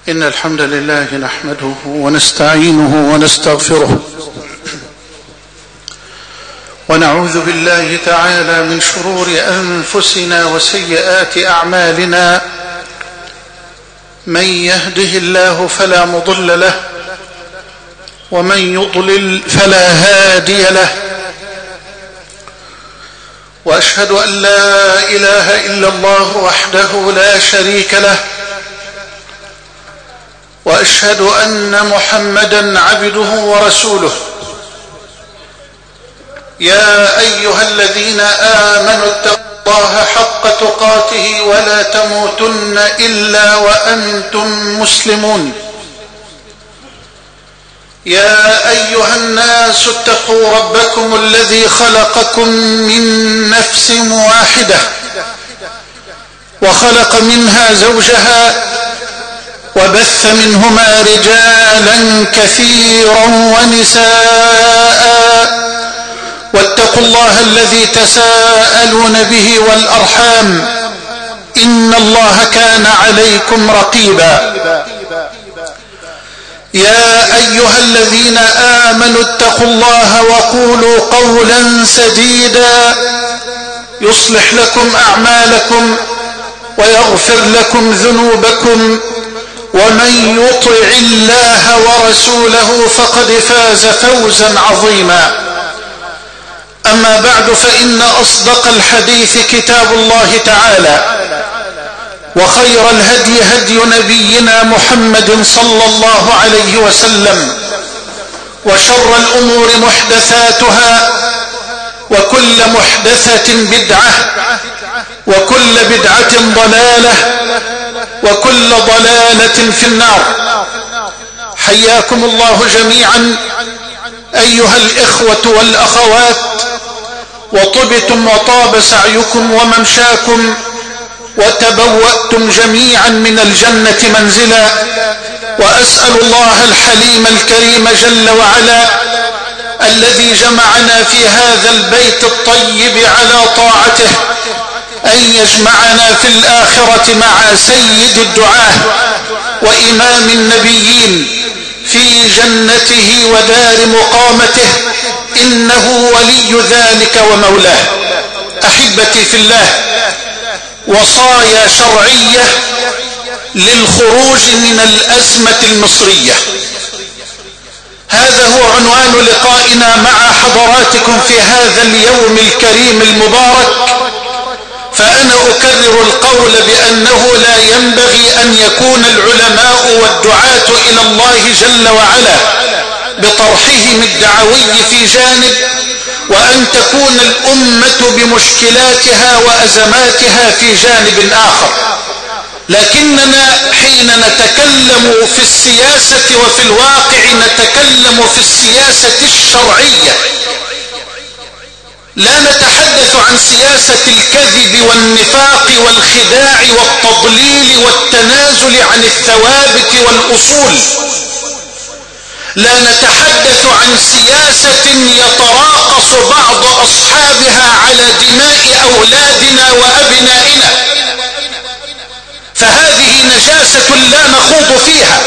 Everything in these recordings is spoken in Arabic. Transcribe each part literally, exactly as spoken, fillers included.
إن الحمد لله نحمده ونستعينه ونستغفره ونعوذ بالله تعالى من شرور أنفسنا وسيئات أعمالنا. من يهده الله فلا مضل له ومن يضلل فلا هادي له، وأشهد أن لا إله إلا الله وحده لا شريك له، وأشهد أن محمدا عبده ورسوله. يا أيها الذين آمنوا اتقوا الله حق تقاته ولا تموتن إلا وأنتم مسلمون. يا أيها الناس اتقوا ربكم الذي خلقكم من نفس واحدة وخلق منها زوجها وبث منهما رجالا كثيرا ونساء، واتقوا الله الذي تساءلون به والأرحام إن الله كان عليكم رقيبا. يا أيها الذين آمنوا اتقوا الله وقولوا قولا سديدا يصلح لكم أعمالكم ويغفر لكم ذنوبكم، ومن يطع الله ورسوله فقد فاز فوزا عظيما. أما بعد، فإن أصدق الحديث كتاب الله تعالى، وخير الهدي هدي نبينا محمد صلى الله عليه وسلم، وشر الأمور محدثاتها، وكل محدثة بدعة، وكل بدعة ضلالة، وكل ضلالة في النار. حياكم الله جميعا أيها الإخوة والأخوات، وطبتم وطاب سعيكم وممشاكم، وتبوأتم جميعا من الجنة منزلا. وأسأل الله الحليم الكريم جل وعلا الذي جمعنا في هذا البيت الطيب على طاعته أن يجمعنا في الآخرة مع سيد الدعاة وإمام النبيين في جنته ودار مقامته، إنه ولي ذلك ومولاه. أحبتي في الله، وصايا شرعية للخروج من الأزمة المصرية، هذا هو عنوان لقائنا مع حضراتكم في هذا اليوم الكريم المبارك. فأنا أكرر القول بأنه لا ينبغي أن يكون العلماء والدعاة إلى الله جل وعلا بطرحهم الدعوي في جانب، وأن تكون الأمة بمشكلاتها وأزماتها في جانب آخر. لكننا حين نتكلم في السياسة وفي الواقع نتكلم في السياسة الشرعية، لا نتحدث عن سياسة الكذب والنفاق والخداع والتضليل والتنازل عن الثوابت والأصول، لا نتحدث عن سياسة يتراقص بعض أصحابها على دماء أولادنا وأبنائنا، فهذه نجاسة لا نخوض فيها.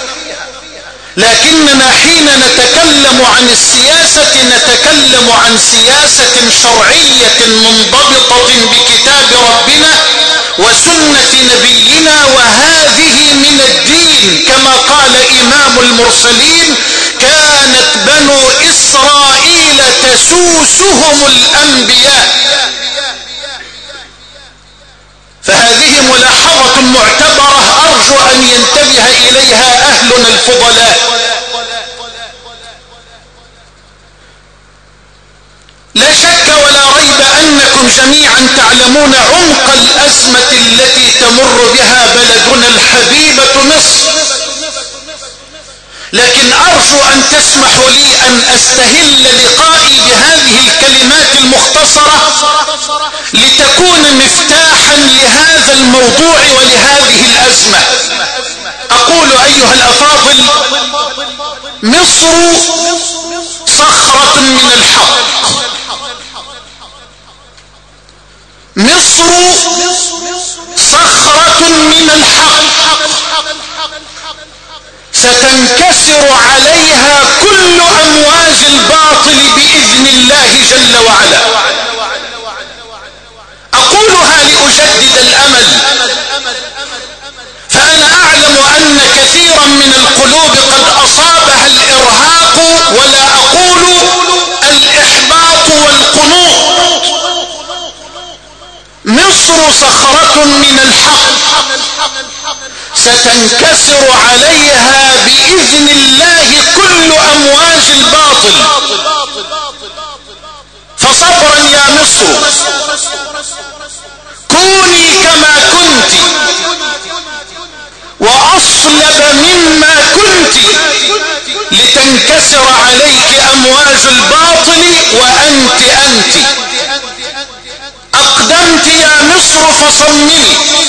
لكننا حين نتكلم عن السياسة نتكلم عن سياسة شرعية منضبطة بكتاب ربنا وسنة نبينا، وهذه من الدين. كما قال إمام المرسلين: كانت بنو إسرائيل تسوسهم الأنبياء. فهذه ملاحظة معتبرة أرجو أن ينتبه إليها أهلنا الفضلاء. لا شك ولا ريب أنكم جميعا تعلمون عمق الأزمة التي تمر بها بلدنا الحبيبة مصر، لكن أرجو أن تسمحوا لي أن أستهل لقائي بهذه الكلمات المختصرة لتكون مفتاحا لهذا الموضوع ولهذه الأزمة. أقول أيها الأفاضل: مصر صخرة من الحق، مصر صخرة من الحق، تنكسر عليها كل أمواج الباطل بإذن الله جل وعلا. أقولها لأجدد الأمل، فأنا أعلم أن كثيرا من القلوب قد أصابها الإرهاق، ولا أقول الإحباط والقنوط. مصر صخرة من الحق ستنكسر عليها بإذن الله كل أمواج الباطل. فصبرا يا مصر، كوني كما كنت وأصلب مما كنت لتنكسر عليك أمواج الباطل وأنت أنت. أقدمت يا مصر فصممي،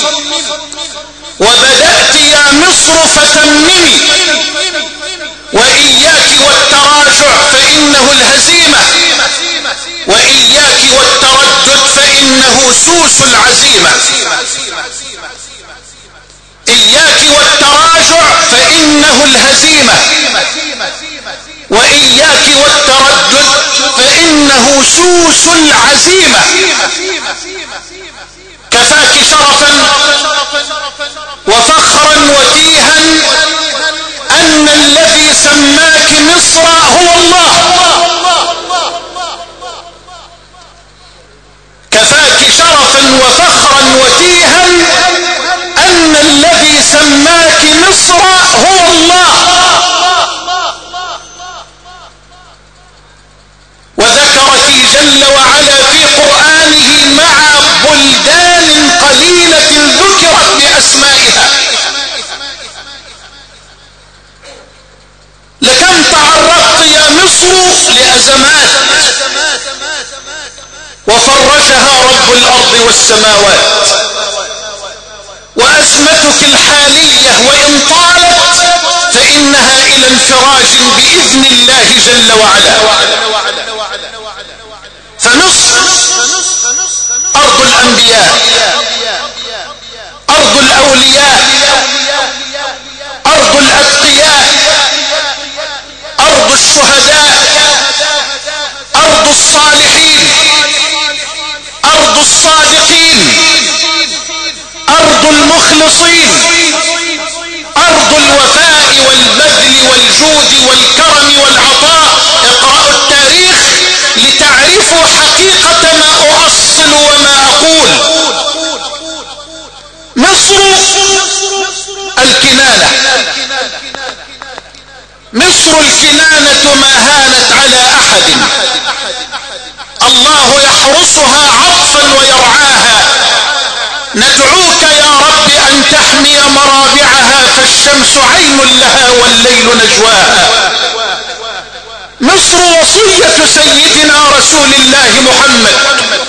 وبدأت يا مصر فتممي، وإياك والتراجع فإنه الهزيمة، وإياك والتردد فإنه سوس العزيمة. إياك والتراجع فإنه الهزيمة، وإياك والتردد فإنه سوس العزيمة. كفاك شرفا وفخرا وتيها أن الذي سماك مصر هو الله. كفاك شرفا وفخرا وتيها أن الذي سماك مصر هو الله. وذكرك جل وعلا في قرآنه مع بلدان قليلة ذكرت بأسمائها. لكم تعرضت يا مصر لأزمات وفرجها رب الأرض والسماوات، وأزمتك الحالية وإن طالت فإنها إلى انفراج بإذن الله جل وعلا. فمصر أرض الأنبياء، أرض الأولياء، أرض الأتقياء، أرض الشهداء، أرض الصالحين، أرض الصادقين، أرض المخلصين، أرض الوفاء والبذل والجود والكرم والعطاء. اقرأوا التاريخ لتعرفوا حقيقة ما أؤصل وما أقول. مصر الكنانة، مصر الكنانة ما هانت على أحد. الله يحرسها عطفا ويرعاها. ندعوك يا رب أن تحمي مرابعها، فالشمس عين لها والليل نجواها. مصر وصية سيدنا رسول الله محمد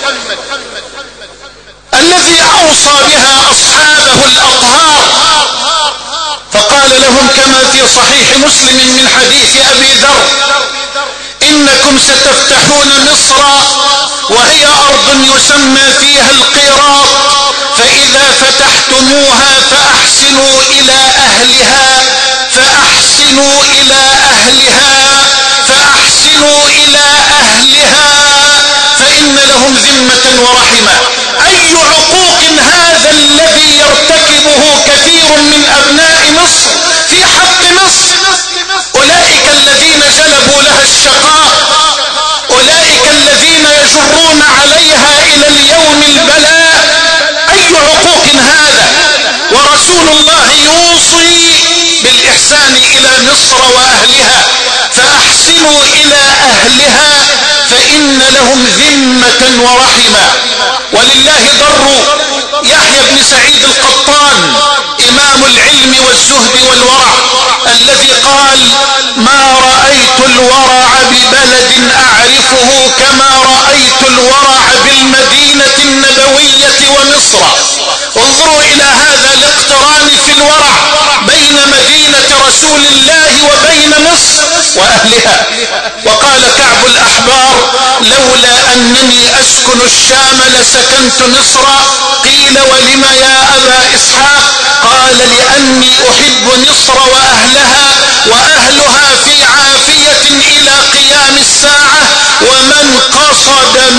الذي أوصى بها أصحابه الأطهار، فقال لهم كما في صحيح مسلم من حديث أبي ذر: إنكم ستفتحون مصر وهي أرض يسمى فيها القيراط، فإذا فتحتموها فأحسنوا إلى أهلها، فأحسنوا إلى أهلها، فأحسنوا إلى أهلها، فإن لهم ذمة ورحمة. أي عقوق هذا الذي يرتكبه كثير من أبناء مصر في حق مصر؟ أولئك الذين جلبوا لها الشقاء، أولئك الذين يجرون عليها إلى اليوم البلاء. أي عقوق هذا؟ ورسول الله يوصي بالإحسان إلى مصر وأهلها، فأحسنوا إلى أهلها فإن لهم ذمة ورحمة. ولله در يحيى بن سعيد القطان إمام العلم والزهد والورع، الذي قال: ما رأيت الورع ببلد أعرفه كما رأيت الورع بالمدينة النبوية ومصر. انظروا إلى هذا الاقتران في الورع بين مدينة رسول الله وبين مصر وأهلها. وقال كعب الأحبار: لولا أنني أسكن الشام لسكنت مصر. قيل: ولم يا أبا إسحاق؟ قال: لأني أحب مصر وأهلها، وأهلها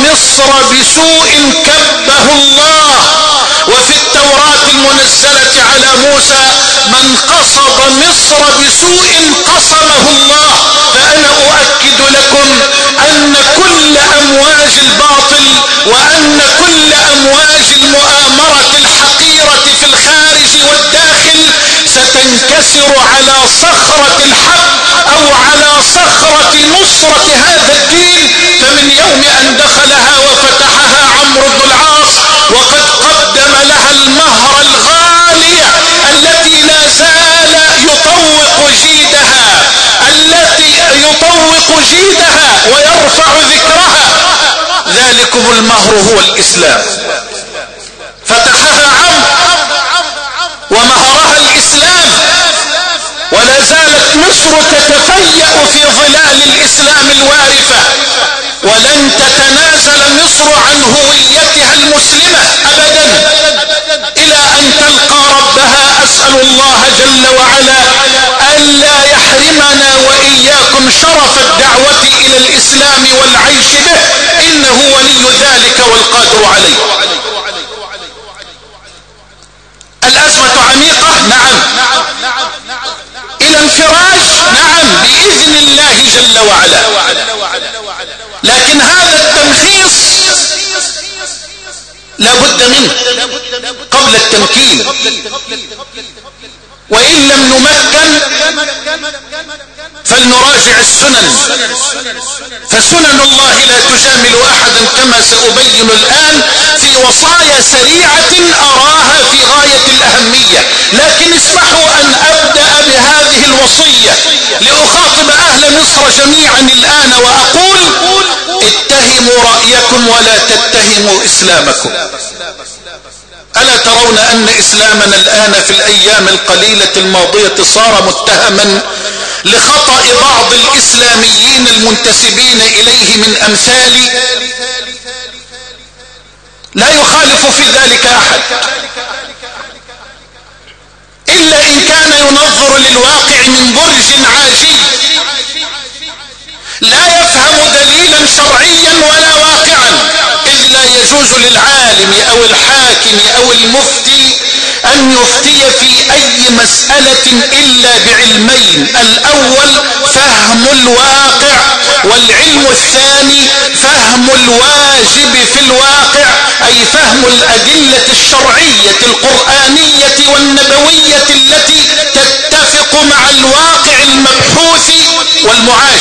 مصر بسوء كبه الله. وفي التوراة المنزلة على موسى من قصد مصر بسوء قصمه الله. فأنا أؤكد لكم أن كل أمواج الباطل وأن كل أمواج المؤامرة الحقيرة في الخارج والداخل ستنكسر على صخرة الحق أو على صخرة نصرة هذا الدين. فمن يوم أن دخلها وفتحها عمرو بن العاص وقد قدم لها المهر الغالية التي لا زال يطوق جيدها التي يطوق جيدها ويرفع ذكرها، ذلكم المهر هو الإسلام. فتحها عمرو ومهرها الإسلام، ولا زالت مصر تتفيأ في ظلال الإسلام الوارفة، ولن تتنازل مصر عن هويتها المسلمة أبدا إلى أن تلقى ربها. أسأل الله جل وعلا ألا يحرمنا وإياكم شرف الدعوة إلى الإسلام والعيش به، إنه ولي ذلك والقادر عليه. الأزمة عميقة، نعم. إلى انفراج، نعم، بإذن الله جل وعلا. لكن هذا التمخيص لا بد منه قبل التمكين، وإن لم نمكن فلنراجع السنن، فسنن الله لا تجامل أحدا كما سأبين الآن في وصايا سريعة أراها في غاية الأهمية. لكن اسمحوا أن أبدأ بهذه الوصية لأخاطب أهل مصر جميعا الآن وأقول: اتهموا رأيكم ولا تتهموا إسلامكم. ألا ترون أن إسلامنا الآن في الأيام القليلة الماضية صار متهما لخطأ بعض الإسلاميين المنتسبين إليه من أمثالي؟ لا يخالف في ذلك أحد، إلا إن كان ينظر للواقع من برج عاجي لا يفهم دليلا شرعيا ولا واقعا. إذ لا يجوز للعالم أو الحاكم أو المفتي أن يفتي في أي مسألة إلا بعلمين: الأول فهم الواقع، والعلم الثاني فهم الواجب في الواقع، أي فهم الأدلة الشرعية القرآنية والنبوية التي تتفق مع الواقع المبحوث والمعاش.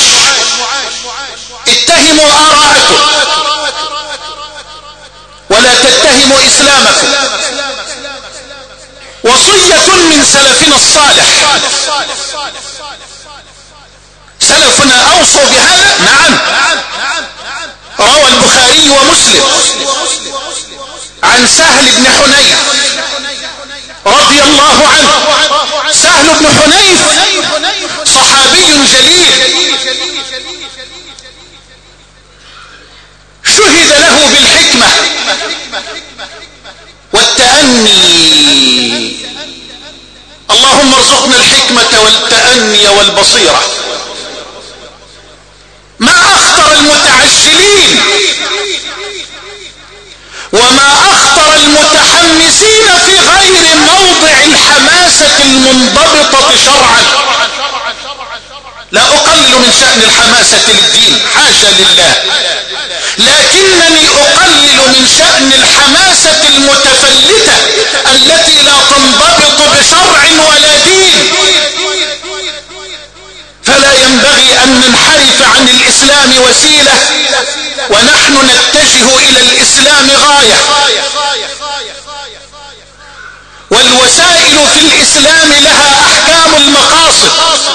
اتهموا آراءكم ولا تتهموا إسلامكم. وصية من سلفنا الصالح. سلفنا أوصوا بهذا، نعم. روى البخاري ومسلم عن سهل بن حنيف رضي الله عنه. سهل بن حنيف صحابي جليل شهد له بالحكمة والتأني. اللهم ارزقنا الحكمة والتأني والبصيرة. ما أخطر المتعجلين وما أخطر المتحمسين في غير موضع الحماسة المنضبطة شرعا. لا أقلل من شأن الحماسة للدين، حاشا لله، لكنني أقلل من شأن الحماسة المتفلتة التي لا تنضبط بشرع ولا دين. فلا ينبغي أن ننحرف عن الإسلام وسيلة ونحن نتجه إلى الإسلام غاية. والوسائل في الإسلام لها أحكام المقاصد.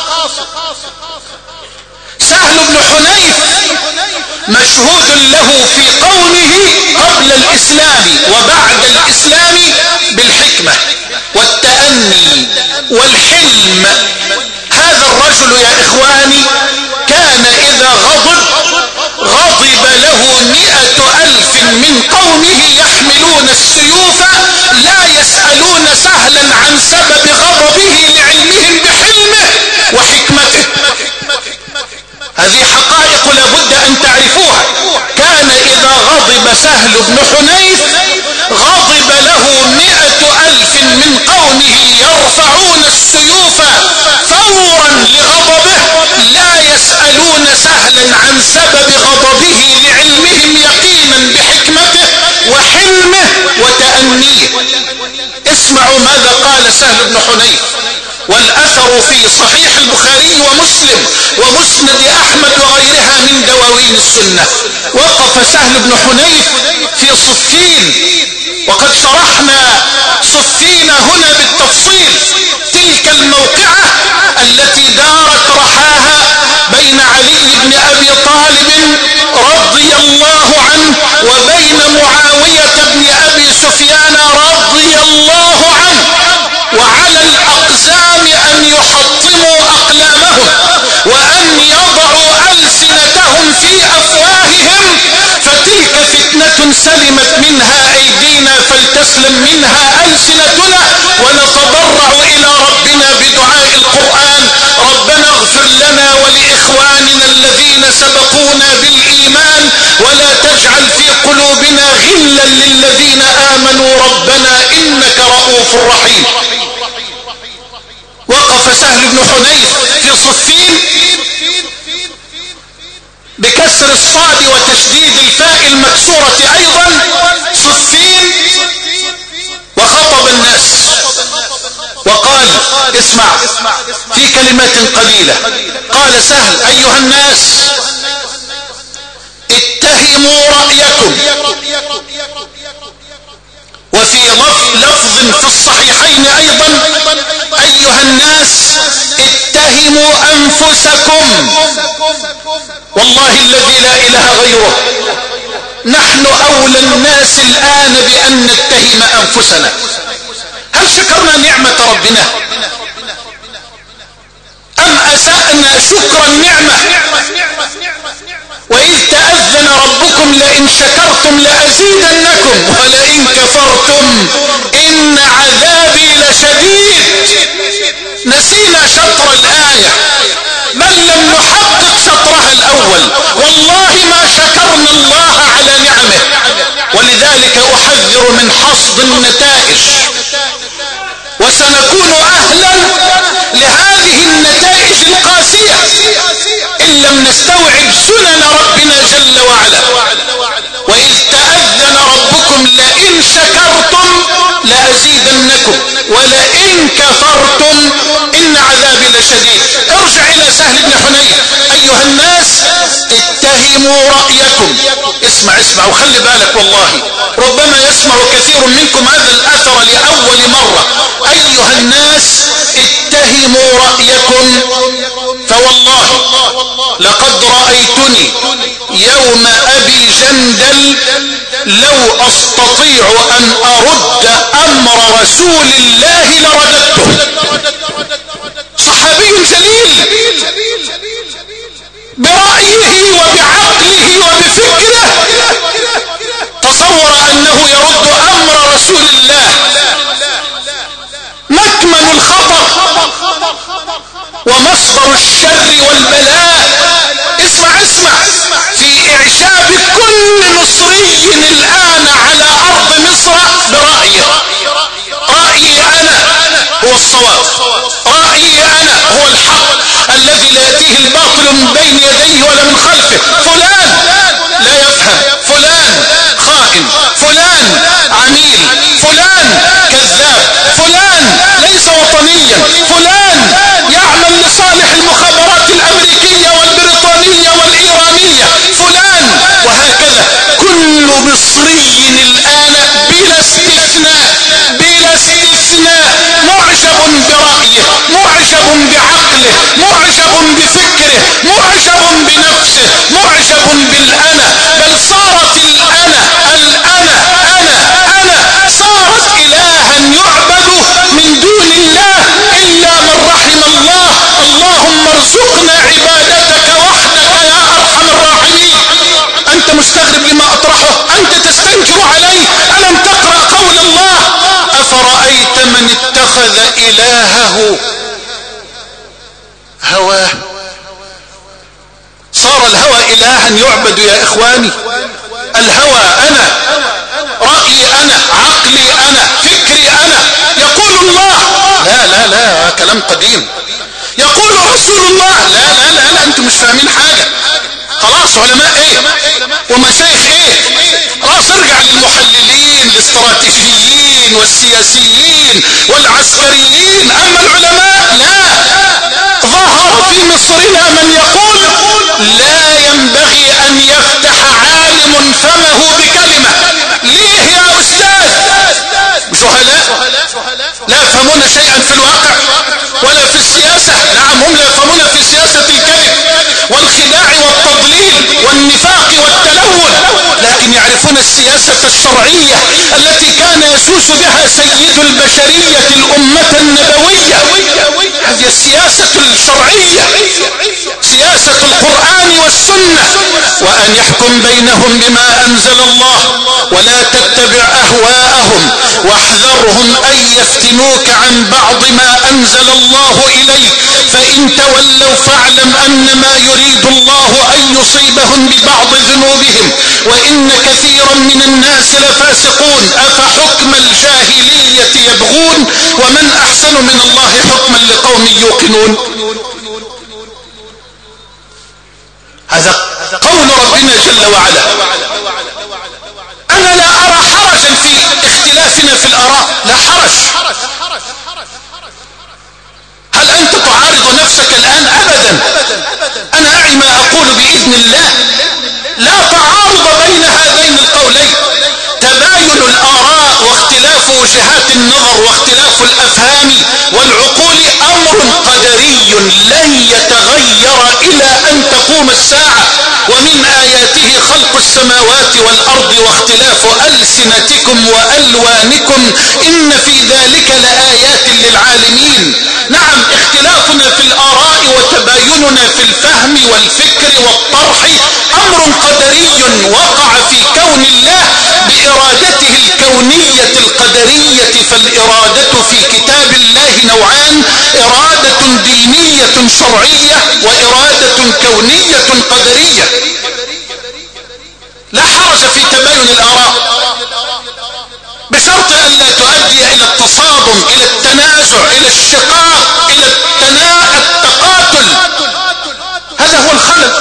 سهل بن حنيف مشهود له في قومه قبل الإسلام وبعد الإسلام بالحكمة والتأني والحلم. هذا الرجل يا إخواني كان إذا غضب غضب له مئة ألف من قومه يحملون السيوف لا يسألون سهلا عن سبب غضبه لعلمهم بحلمه وحكمته. هذه حقائق لابد أن تعرفوها. كان إذا غضب سهل بن حنيف غضب له مئة ألف من قومه يرفعون السيوف فورا لغضبه لا يسألون سهلا عن سبب غضبه لعلمهم يقينا بحكمته وحلمه وتأنيه. اسمعوا ماذا قال سهل بن حنيف، والأثر في صحيح البخاري ومسلم ومسند أحمد وغيرها من دواوين السنة. وقف سهل بن حنيف في صفين، وقد شرحنا صفين هنا بالتفصيل. تلك الموقعة التي دارت رحاها بين علي بن أبي طالب رضي الله عنه وبين معاوية بن أبي سفيان رضي الله عنه، وعلى الأقزام أن يحطموا أقلامهم وأن يضعوا ألسنتهم في أفواههم، فتلك فتنة سلمت منها أيدينا فلتسلم منها ألسنتنا، ونتضرع إلى ربنا بدعاء القرآن: ربنا اغفر لنا ولإخواننا الذين سبقونا بالإيمان ولا تجعل في قلوبنا غلا للذين آمنوا ربنا إنك رؤوف رحيم. وقف سهل بن حنيف في صفين بكسر الصاد وتشديد الفاء المكسورة أيضا، صفين، وخطب الناس وقال: اسمع في كلمات قليلة. قال سهل: أيها الناس اتهموا رأيكم. وفي لفظ في الصحيحين أيضا: أيها الناس اتهموا أنفسكم. والله الذي لا إله غيره نحن أولى الناس الآن بأن نتهم أنفسنا. هل شكرنا نعمة ربنا أم أسأنا شكر النعمة؟ وإذ تأذن ربكم لئن شكرتم لأزيدنكم ولئن كفرتم إن عذابي لشديد. نسينا شطر الآية بل لم نحقق شطرها الأول. والله ما شكرنا الله على نعمه، ولذلك أحذر من حصد النتائج، وسنكون أهلا لهذه النتائج القاسية إن لم نستوعب سنن ربنا جل وعلا. وإذ تأذن ربكم لئن شكرتم لأزيدنكم ولئن كفرتم إن عذابي لشديد. ارجع إلى سهل بن حنيف: أيها الناس اتهموا رأيكم. اسمع اسمع وخلي بالك، والله ربما يسمع كثير منكم هذا الأثر لأول مرة. أيها الناس اتهموا رأيكم، فوالله لقد رأيتني يوم أبي جندل لو أستطيع أن أرد أمر رسول الله لرددته. صحابي جليل برأيه وبعقله وبفكره تصور أنه يرد أمر رسول الله. مكمن الخطر ومصدر الشر والبلاء. اسمع اسمع في إعشاب كل مصري الآن على أرض مصر برأيه. رأيي أنا هو الصواب، رأيي أنا هو الحق الذي لا يأتيه الباطل من بين يديه ولا من خلفه. فلان لا يفهم، فلان خائن، فلان عميل، فلان كذاب، فلان ليس وطنيا، فلان يعمل لصالح المخابرات الأمريكية والبريطانية والإيرانية، فلان. وهكذا كل مصري الآن بلا استثناء بلا استثناء معجب برأيه، معجب بعقله، معجب بفكره، معجب بنفسه، معجب بالأنا. بل صارت الأنا الأنا أنا أنا صارت إلها يعبد من دون الله إلا من رحم الله. اللهم ارزقنا عبادتك وحدك يا أرحم الراحمين. أنت مستغرب لما أطرحه، أنت تستنكر عليه. ألم تقرأ قول الله: أفرأيت من اتخذ إلهه هواه. صار الهوى إلها يعبد يا إخواني. الهوى أنا كلام قديم. يقول رسول الله لا لا لا لا انتم مش فاهمين حاجة. خلاص علماء ايه ومشايخ ايه؟ خلاص ارجع للمحللين الاستراتيجيين والسياسيين والعسكريين. اما العلماء لا. ظهر في مصرنا من يقول لا ينبغي ان يفتح عالم فمه بكلمة. ليه يا استاذ؟ جهلاء لا يفهمون شيئا في الواقع ولا في السياسة. نعم هم لا يفهمون في سياسة الكذب والخداع والتضليل والنفاق والتلون، لكن يعرفون السياسة الشرعية التي كان يسوس بها سيد البشرية الأمة النبوية. هذه السياسة الشرعية، سياسة القرآن والسنة. وأن يحكم بينهم بما أنزل الله ولا تتبع أهواءهم واحذرهم أن يفتنوك عن بعض ما أنزل الله إليك، فإن تولوا فاعلم أنما يريد الله أن يصيبهم ببعض ذنوبهم وإن كثيرا من الناس لفاسقون. أفحكم الجاهلية يبغون ومن أحسن من الله حكما لقوم يوقنون. هذا قول ربنا جل وعلا. أنا لا أرى حرجا في اختلافنا في الآراء، لا حرج. هل أنت تعارض نفسك الآن؟ أبدا. أنا أعي ما أقول بإذن الله. لا تعارض بين هذين القولين. تباين الآراء واختلاف وجهات النظر واختلاف الأفهام والعقول أمر قدري لن يتغير إلى أن تقوم الساعة. ومن آياته خلق السماوات والأرض واختلاف ألسنتكم وألوانكم إن في ذلك لآيات للعالمين. نعم اختلافنا في الآراء وتبايننا في الفهم والفكر والطرح أمر قدري وقع في كون الله بإرادته الكونية القدرية. فالإرادة في كتاب الله نوعان: إرادة دينية شرعية وإرادة كونية قدرية. لا حرج في تباين الآراء بشرط أن لا تؤدي إلى التصادم، إلى التنازع، إلى الشقاق، إلى التقاتل. هذا هو الخلل.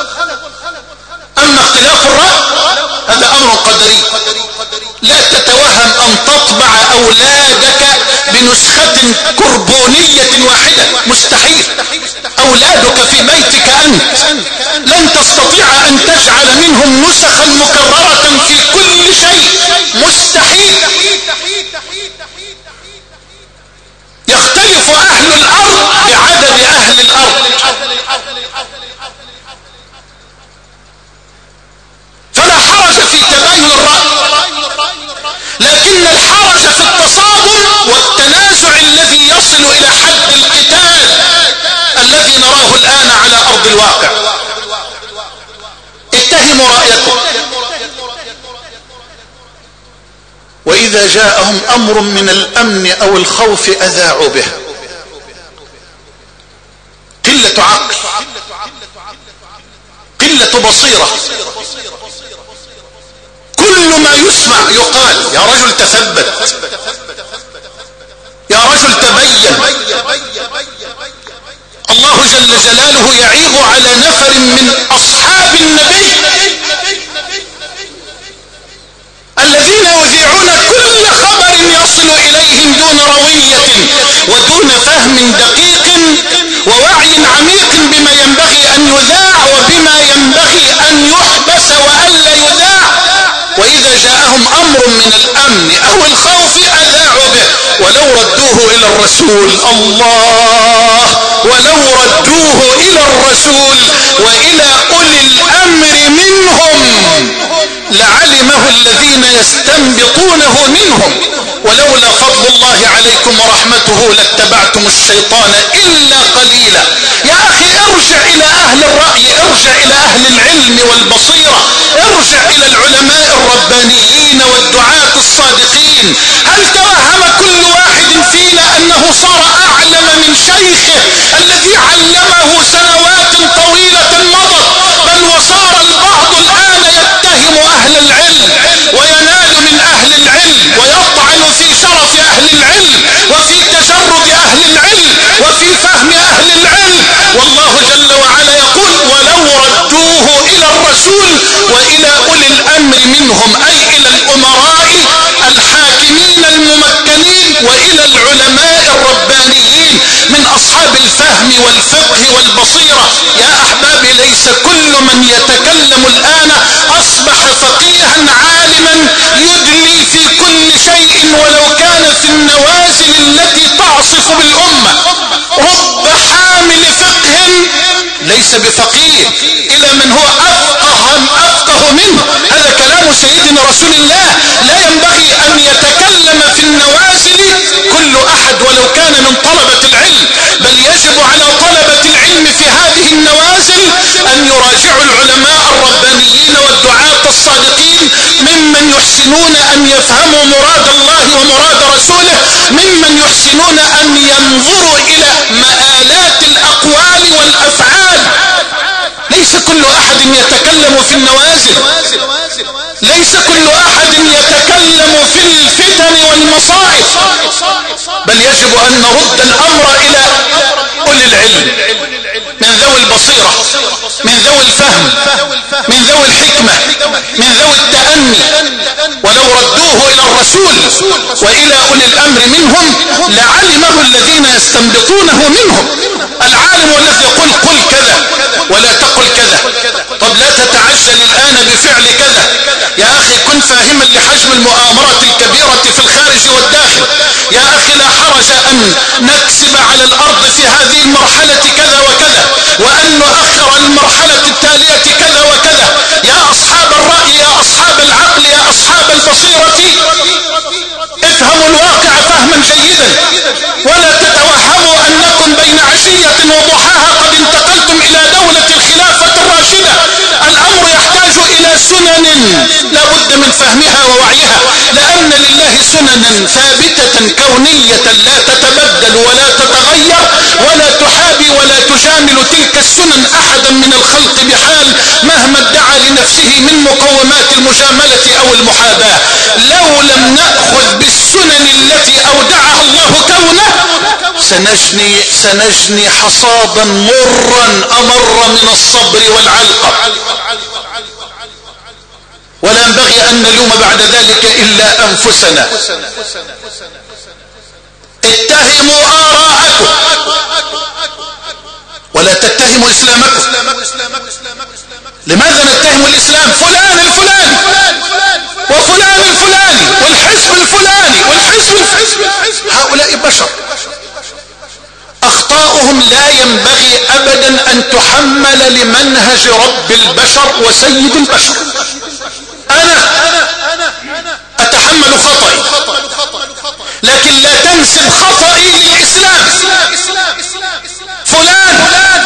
أما اختلاف الرأي هذا أمر قدري. لا تتوهم أن تطبع أولادك بنسخة كربونية واحدة، مستحيل. أولادك في بيتك أنت لن تستطيع أن تجعل منهم نسخا مكررة في كل شيء، مستحيل. يختلف أهل الأرض بعدد أهل الأرض. فلا حرج في تباين الرأي، لكن الحرج في التصادم والتنازع الذي يصل إلى حد القتال الذي نراه الآن على أرض الواقع. اتهموا رأيكم، وإذا جاءهم أمر من الأمن أو الخوف أذاعوا به. قلة عقل، قلة بصيرة. كل ما يسمع يقال يا رجل تثبت، يا رجل تبين. الله جل جلاله يعيب على نفر من أصحاب النبي الذين يذيعون كل خبر يصل إليهم دون روية ودون فهم دقيق ووعي عميق بما ينبغي أن يذاع وبما ينبغي أن يحبس وألا يذاع. وإذا جاءهم أمر من الأمن أو الخوف أذاعوا به. ولو ردوه إلى الرسول، الله، ولو ردوه إلى الرسول وإلى أولي الأمر منهم لعلمه الذين يستنبطونه منهم. ولولا فضل الله عليكم ورحمته لاتبعتم الشيطان إلا قليلا. يا أخي ارجع إلى أهل الرأي، ارجع إلى أهل العلم والبصيرة، ارجع إلى العلماء الربانيين والدعاة الصادقين. هل توهم كل واحد فينا أنه صار أعلم من شيخه الذي علمه سنوات طويلة مضت؟ بل وصار البعض الآن يتهم أهل العلم وينال من أهل العلم ويطعن في شرف أهل العلم وفي تجرد أهل العلم الفهم والفقه والبصيرة. يا أحبابي ليس كل من يتكلم الآن أصبح فقيها عالما يدلي في كل شيء ولو كان في النوازل التي تعصف بالأمة. رب حامل فقه ليس بفقيه إلى من هو أفقه, أفقه منه. هذا كلام سيدنا رسول الله. لا ينبغي أن يتكلم في النوازل كل أحد ولو كان من طلبة العلم، بل يجب على طلبة العلم في هذه النوازل أن يراجعوا العلماء الربانيين والدعاة الصادقين ممن يحسنون أن يفهموا مراد الله ومراد رسوله، ممن يحسنون أن ينظروا إلى مآلات الأقوال والأفعال. ليس كل أحد يتكلم في النوازل، ليس كل أحد يتكلم في الفتن والمصائب، بل يجب أن نرد الأمر إلى أولي العلم من ذوي البصيرة، من ذوي الفهم، من ذوي الحكمة، من ذوي التأني. ولو ردوه إلى الرسول وإلى أولي الأمر منهم لعلمه الذين يستنبطونه منهم. العالم الذي يقول قل كذا ولا تقل كذا، طب لا تتعجل الآن بفعل كذا. يا أخي كن فاهما لحجم المؤامرة الكبيرة في الخارج والداخل. يا أخي لا حرج أن نكسب على الأرض في هذه المرحلة كذا وكذا، وأن نؤخر المرحلة التالية كذا وكذا. يا أصحاب الرأي، يا أصحاب العقل، يا أصحاب البصيرة، افهموا الواقع فهما جيدا، ولا تتوهموا أنكم بين عشية وضحاها قد انتقلتم إلى دولة الخلافة الراشدة. الأمر يحتاج إلى سنن لا بد من فهمها ووعيها، لأن لله سننا ثابتة كونية لا تتبدل ولا تتغير ولا تحابي ولا تجامل تلك السنن أحدا من الخلق بحال مهما ادعى لنفسه من مقومات المجاملة أو المحاباة. لو لم نأخذ بالسنن التي أودعها الله كونه سنجني, سنجني حصادا مرا أمر من الصبر والعلقة، ولا ينبغي أن نلوم بعد ذلك إلا أنفسنا. اتهموا آراءكم ولا تتهموا إسلامكم. لماذا نتهم الإسلام؟ فلان الفلاني وفلان الفلاني والحزب الفلاني والحزب الفلاني. هؤلاء بشر، أخطاؤهم لا ينبغي أبدا أن تحمل لمنهج رب البشر وسيد البشر. أنا أتحمل خطئي، لكن لا تنسب خطئي للإسلام. فلان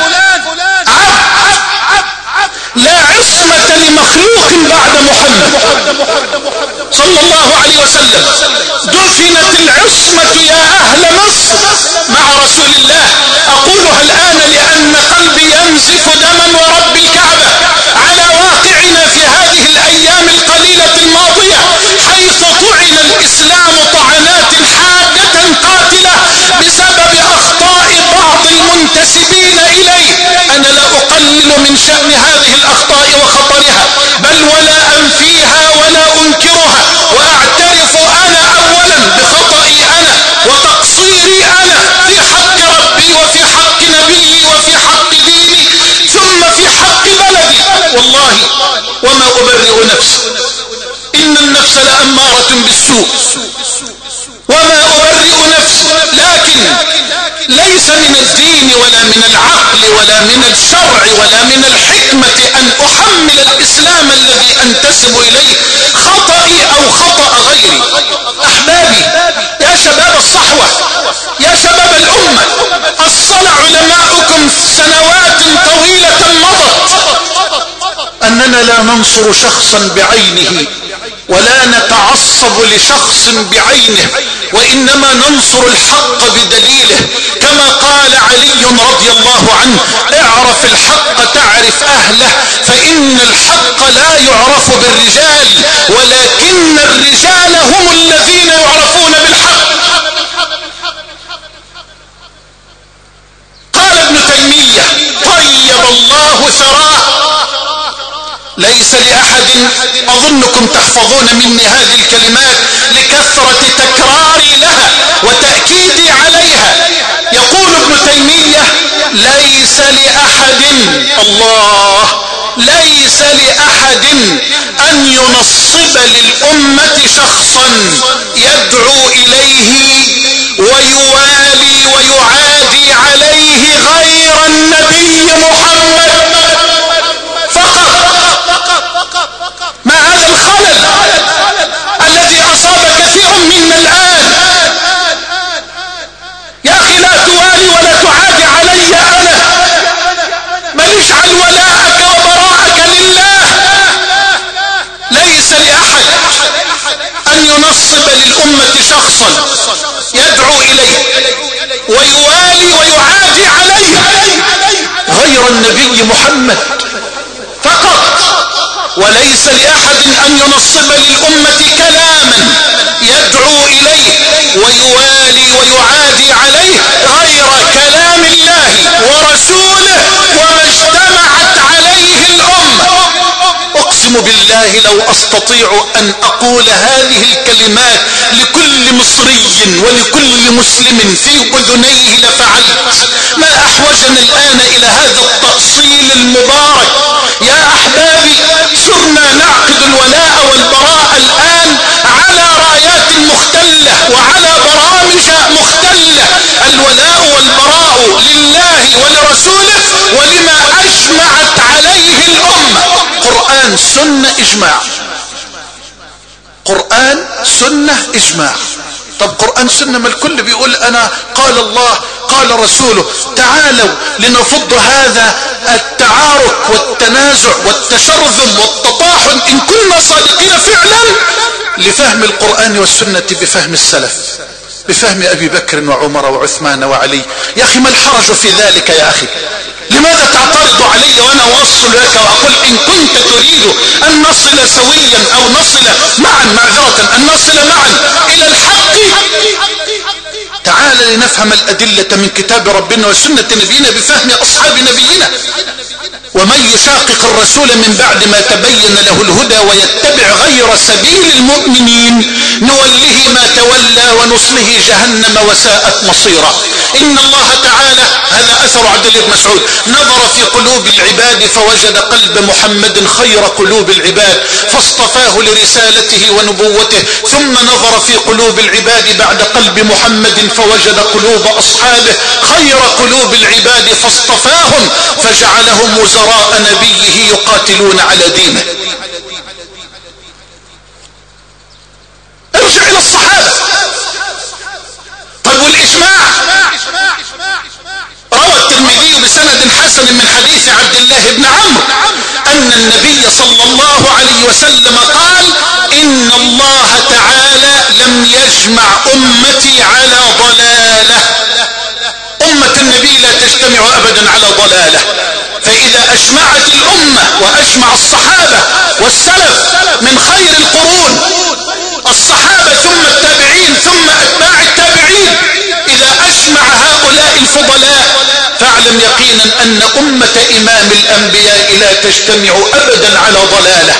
عبد، لا عصمة لمخلوق بعد محمد صلى الله عليه وسلم. دفنت العصمة يا أهل مصر مع رسول الله. أقولها الآن لأن قلبي ينزف دما ورب الكعبة على واقعنا في هذه الأيام القليلة الماضية، حيث طعن الإسلام طعنات حادة قاتلة بسبب أخطاء بعض المنتسبين إليه. أنا لا أقلل من شأن هذه الأخطاء وخطرها، بل ولا أنفيها ولا أنكرها، وأعترف أنا أولا بخطئي أنا وتقصيري أنا في حق ربي وفي حق نبيي وفي حق ديني ثم في حق بلدي. والله وما أبرئ نفسي، إن النفس لأمارة بالسوء وما أبرئ نفسي، لكن ليس من الدين ولا من العقل ولا من الشرع ولا من الحكمة أن أحمل الإسلام الذي أنتسب إليه خطئي أو خطأ غيري. أحبابي، يا شباب الصحوة، يا شباب الأمة، أصل علماؤكم سنوات طويلة مضت أننا لا ننصر شخصا بعينه ولا نتعصب لشخص بعينه، وإنما ننصر الحق بدليله. كما قال علي رضي الله عنه: اعرف الحق تعرف أهله، فإن الحق لا يعرف بالرجال ولكن الرجال هم الذين يعرفون بالحق. قال ابن تيمية طيب الله ثراه: ليس لأحد، أظنكم تحفظون مني هذه الكلمات لكثرة تكراري لها وتأكيدي عليها. يقول ابن تيمية: الله ليس لأحد أن ينصب للأمة شخصا يدعو إليه ويوالي ويعادي عليه غير النبي محمد فقط. ما هذا الخلل الذي أصاب كثير منا الآن؟ يا أخي لا توالي ولا تعادي علي، أنا بل اجعل ولاءك وبراءك لله. ليس لأحد أن ينصب للأمة شخصا يدعو إليه ويوالي ويعادي عليه غير النبي محمد فقط. وليس لأحد أن ينصب للأمة كلاما يدعو إليه ويوالي ويعادي عليه غير كلام الله ورسوله وما اجتمعت عليه الأمة. أقسم بالله لو أستطيع أن أقول هذه الكلمات لكل مصري ولكل مسلم في أذنيه لفعلت. ما أحوجنا الآن إلى هذا التأصيل المبارك؟ يا أحبابي صرنا نعقد الولاء والبراء الآن على رايات مختلة وعلى برامج مختلة. الولاء والبراء لله ولرسوله ولما أجمعت عليه الأمة. قرآن سنة إجماع، قرآن سنة إجماع. طب قرآن سنة ما الكل بيقول أنا قال الله قال رسوله. تعالوا لنفض هذا التعارك والتنازع والتشرذم والتطاحن إن كنا صادقين فعلا لفهم القرآن والسنة بفهم السلف، بفهم أبي بكر وعمر وعثمان وعلي. يا أخي ما الحرج في ذلك يا أخي؟ لماذا تعترض علي وأنا أوصل لك وأقول إن كنت تريد أن نصل سويا أو نصل معا معذرة أن نصل معا إلى الحق تعال لنفهم الأدلة من كتاب ربنا وسنة نبينا بفهم أصحاب نبينا. ومن يشاقق الرسول من بعد ما تبين له الهدى ويتبع غير سبيل المؤمنين نوله ما تولى ونصله جهنم وساءت مصيرا. إن الله تعالى، هذا أثر عبد الله بن مسعود، نظر في قلوب العباد فوجد قلب محمد خير قلوب العباد فاصطفاه لرسالته ونبوته، ثم نظر في قلوب العباد بعد قلب محمد فوجد قلوب أصحابه خير قلوب العباد فاصطفاهم فجعلهم وزراء نبيه يقاتلون على دينه. ارجع إلى الصحابة. طيب والإجماع؟ روى الترمذي بسند حسن من حديث عبد الله بن عمرو أن النبي صلى الله عليه وسلم قال إن الله تعالى لم يجمع أمتي على ضلالة. أمة النبي لا تجتمع أبدا على ضلالة. فإذا أجمعت الأمة وأجمع الصحابة والسلف من خير القرون الصحابة ثم التابعين ثم أتباع التابعين، إذا أجمع هؤلاء الفضلاء فاعلم يقينا أن أمة إمام الأنبياء لا تجتمع أبدا على ضلالة.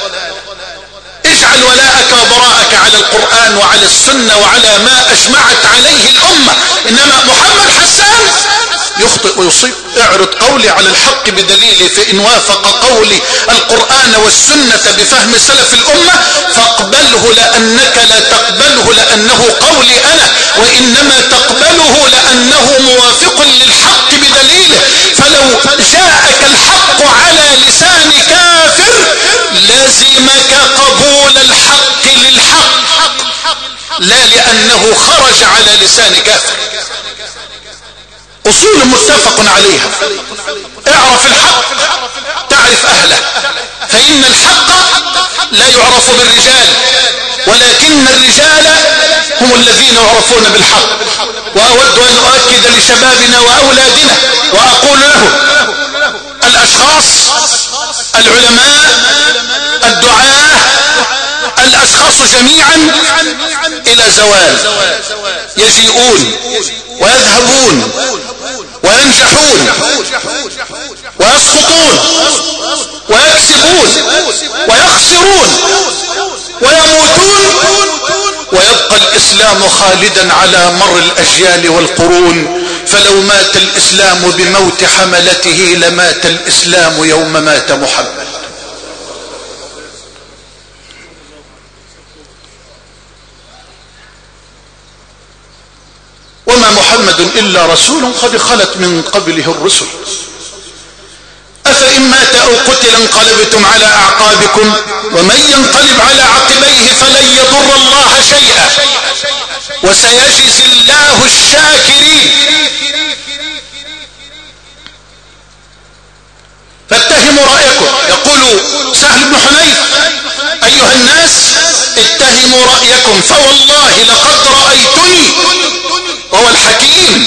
اجعل ولاءك وبراءك على القرآن وعلى السنة وعلى ما أجمعت عليه الأمة. إنما محمد حسان يخطئ ويصيب. اعرض قولي على الحق بدليلي، فإن وافق قولي القرآن والسنة بفهم سلف الأمة فاقبله لأنك لا تقبله لأنه قولي أنا، وإنما تقبله لأنه موافق للحق بدليله. فلو جاءك الحق على لسان كافر لازمك قبول الحق للحق لا لأنه خرج على لسان كافر. أصول متفق عليها. اعرف الحق تعرف أهله، فإن الحق لا يعرف بالرجال ولكن الرجال هم الذين يعرفون بالحق. وأود أن أؤكد لشبابنا وأولادنا وأقول لهم الأشخاص العلماء الدعاة الأشخاص جميعا إلى زوال، يجيئون ويذهبون وينجحون ويسقطون ويكسبون ويخسرون ويموتون، ويبقى الإسلام خالدا على مر الأجيال والقرون فلو مات الإسلام بموت حملته لمات الإسلام يوم مات محمد. وما محمد إلا رسول قد خلت من قبله الرسل أفإن مات أو قتل انقلبتم على أعقابكم ومن ينقلب على عقبيه فلن يضر الله شيئا وسيجزي الله الشاكرين. فاتهموا رأيكم. يقول سهل بن حنيف أيها الناس اتهموا رأيكم فوالله لقد رأيتني، وهو الحكيم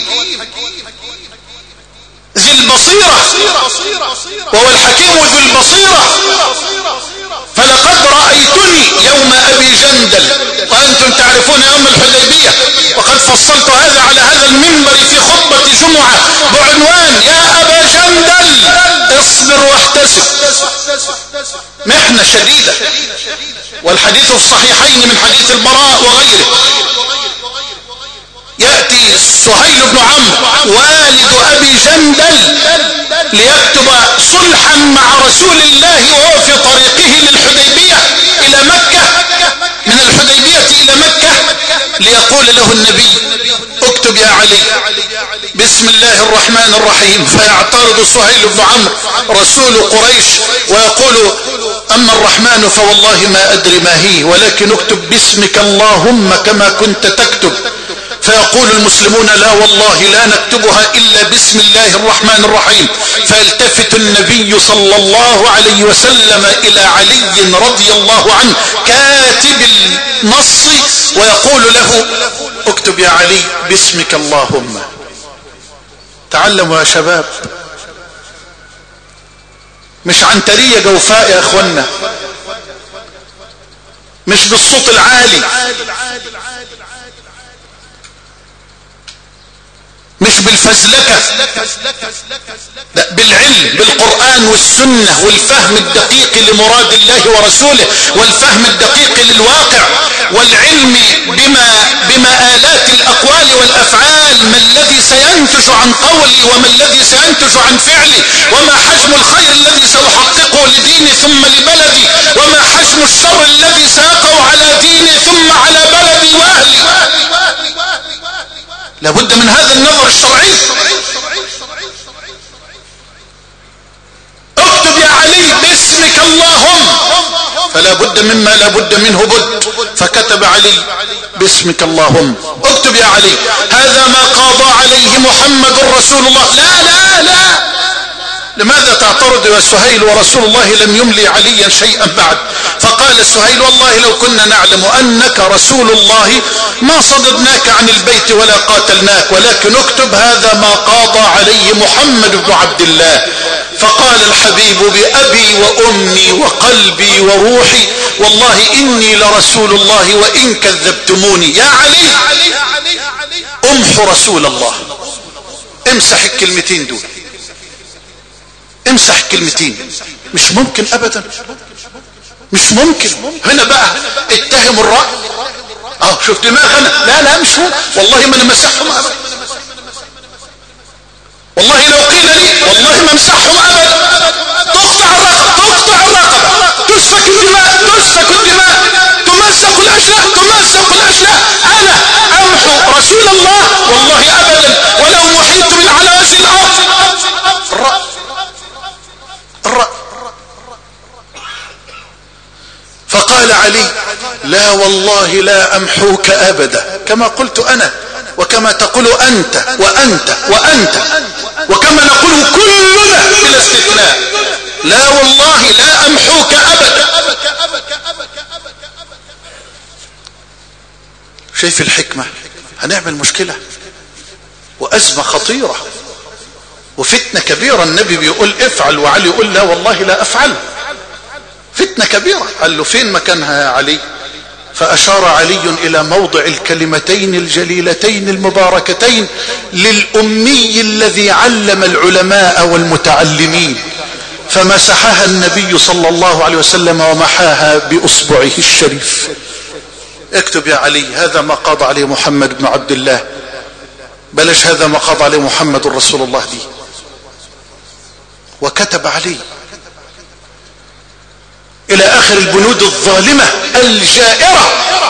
ذي البصيرة، وهو الحكيم ذو البصيرة، فلقد رأيتني يوم أبي جندل وأنتم تعرفون يوم الحديبية، وقد فصلت هذا على هذا المنبر في خطبة جمعة بعنوان يا أبا جندل اصبر واحتسب. محنة شديدة، والحديث في الصحيحين من حديث البراء وغيره. يأتي سهيل بن عمرو والد أبي جندل ليكتب صلحا مع رسول الله وهو في طريقه للحديبية إلى مكة، من الحديبية إلى مكة، ليقول له النبي اكتب يا علي بسم الله الرحمن الرحيم. فيعترض سهيل بن عمرو رسول قريش ويقول أما الرحمن فوالله ما أدري ما هي، ولكن اكتب باسمك اللهم كما كنت تكتب. فيقول المسلمون لا والله لا نكتبها إلا بسم الله الرحمن الرحيم. فيلتفت النبي صلى الله عليه وسلم إلى علي رضي الله عنه كاتب النص ويقول له اكتب يا علي باسمك اللهم. تعلموا يا شباب، مش عنترية جوفاء يا اخوانا، مش بالصوت العالي، مش بالفزلكة، لا، بالعلم بالقرآن والسنة والفهم الدقيق لمراد الله ورسوله والفهم الدقيق للواقع والعلم بما بمآلات الأقوال والأفعال، ما الذي سينتج عن قولي وما الذي سينتج عن فعلي، وما حجم الخير الذي سأحققه لديني ثم لبلدي، وما حجم الشر الذي سيقع على ديني ثم على بلدي وأهلي. لابد من هذا النظر الشرعي. اكتب يا علي باسمك اللهم، فلا بد مما لا بد منه بد. فكتب علي باسمك اللهم. اكتب يا علي هذا ما قاضى عليه محمد رسول الله. لا لا لا، لماذا تعترض يا سهيل ورسول الله لم يملي عليا شيئا بعد؟ فقال سهيل والله لو كنا نعلم أنك رسول الله ما صددناك عن البيت ولا قاتلناك، ولكن اكتب هذا ما قاضى عليه محمد بن عبد الله. فقال الحبيب بأبي وأمي وقلبي وروحي والله إني لرسول الله وإن كذبتموني. يا علي امحو رسول الله، امسح الكلمتين دول، امسح كلمتين. مش ممكن ابدا، مش ممكن. هنا بقى اتهم الرأي. اه شوف دماغنا، لا لا مش هو، والله ما انا مسحهم ابدا، والله لو قيل لي والله ما امسحهم ابدا. تقطع الرقبه، تقطع الرقبه، تسفك الدماء، تسفك الدماء، تمزق الاشلاء، تمزق الاشلاء. انا امحو رسول الله والله ابدا، ولو محيط من على وجه الارض. الرأي الرأي. فقال علي لا والله لا أمحوك أبدا، كما قلت أنا وكما تقول أنت وأنت وأنت وكما نقول كلنا بلا استثناء، لا والله لا أمحوك أبدا. شايف الحكمة؟ هنعمل مشكلة وأزمة خطيرة وفتنة كبيرة. النبي بيقول افعل وعلي يقول لا والله لا افعل. فتنة كبيرة. قال له فين مكانها يا علي؟ فاشار علي الى موضع الكلمتين الجليلتين المباركتين للأمي الذي علم العلماء والمتعلمين، فمسحها النبي صلى الله عليه وسلم ومحاها بأصبعه الشريف. اكتب يا علي هذا ما قضى عليه محمد بن عبد الله بلاش هذا ما قضى عليه محمد رسول الله دي وكتب عليه الى اخر البنود الظالمة الجائرة.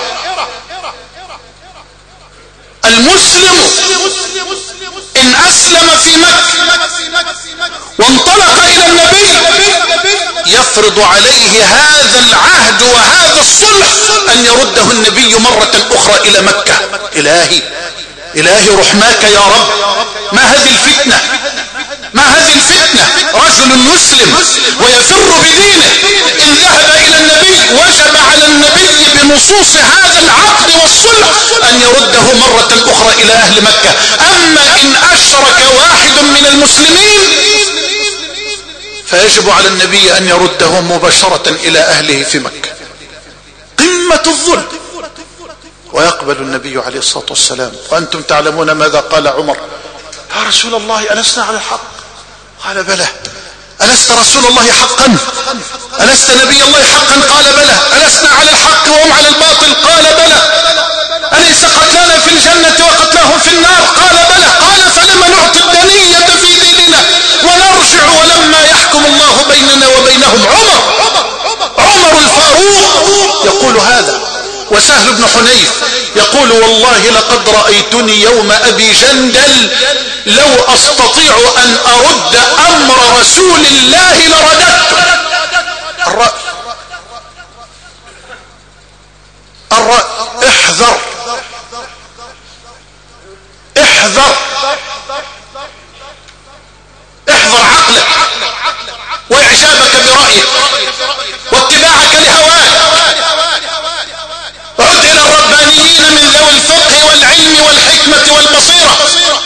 المسلم ان اسلم في مكة وانطلق الى النبي يفرض عليه هذا العهد وهذا الصلح ان يرده النبي مرة اخرى الى مكة. الهي الهي رحماك يا رب، ما هذه الفتنة، ما هذه الفتنة؟ رجل مسلم ويفر بدينه ان ذهب الى النبي وجب على النبي بنصوص هذا العقد والصلح ان يرده مرة اخرى الى اهل مكة. اما ان اشرك واحد من المسلمين فيجب على النبي ان يرده مباشرة الى اهله في مكة. قمة الظلم. ويقبل النبي عليه الصلاة والسلام. وانتم تعلمون ماذا قال عمر: يا رسول الله ألسنا على الحق؟ قال بلى. ألست رسول الله حقا؟ ألست نبي الله حقا؟ قال بلى. ألسنا على الحق وهم على الباطل؟ قال بلى. أليس قتلانا في الجنة وقتلاهم في النار؟ قال بلى. قال فلما نعطي الدنية في ديننا ونرجع ولما يحكم الله بيننا وبينهم؟ عمر عمر الفاروق يقول هذا. وسهل بن حنيف يقول: والله لقد رأيتني يوم أبي جندل لو أستطيع أن أرد أمر رسول الله لرددته. الرأي الرأي احذر احذر احذر عقلك وإعجابك برأيك واتباعك لهواك. عد إلى الربانيين من ذوي الفقه والعلم والحكمة والبصيرة.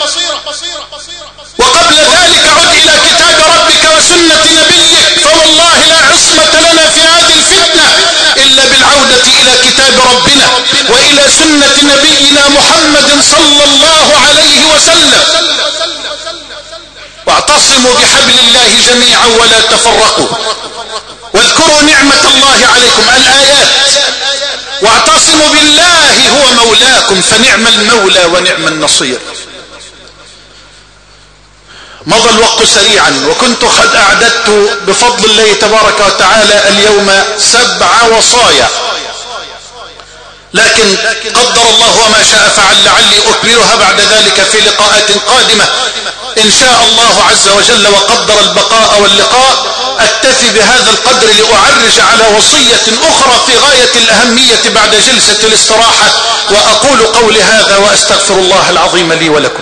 وقبل ذلك عد إلى كتاب ربك وسنة نبيك، فوالله لا عصمة لنا في هذه الفتنة إلا بالعودة إلى كتاب ربنا وإلى سنة نبينا محمد صلى الله عليه وسلم. واعتصموا بحبل الله جميعا ولا تفرقوا، واذكروا نعمة الله عليكم. الآيات: واعتصموا بالله هو مولاكم فنعم المولى ونعم النصير. مضى الوقت سريعا، وكنت قد أعددت بفضل الله تبارك وتعالى اليوم سبع وصايا، لكن قدر الله وما شاء فعل، لعلي أكملها بعد ذلك في لقاءات قادمة إن شاء الله عز وجل، وقدر البقاء واللقاء. أكتفي بهذا القدر لأعرج على وصية أخرى في غاية الأهمية بعد جلسة الاستراحة، وأقول قولي هذا وأستغفر الله العظيم لي ولكم.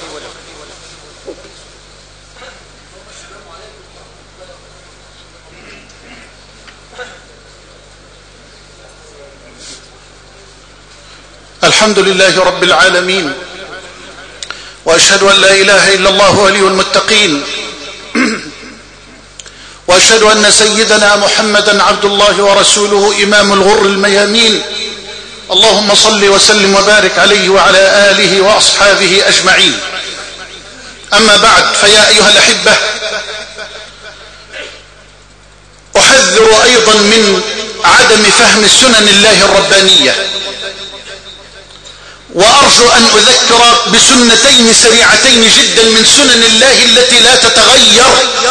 الحمد لله رب العالمين، وأشهد أن لا إله إلا الله ولي المتقين، وأشهد أن سيدنا محمدا عبد الله ورسوله إمام الغر الميامين. اللهم صل وسلم وبارك عليه وعلى آله وأصحابه أجمعين. أما بعد، فيا أيها الأحبة، أحذر أيضا من عدم فهم سنن الله الربانية، وأرجو أن أذكر بسنتين سريعتين جدا من سنن الله التي لا تتغير.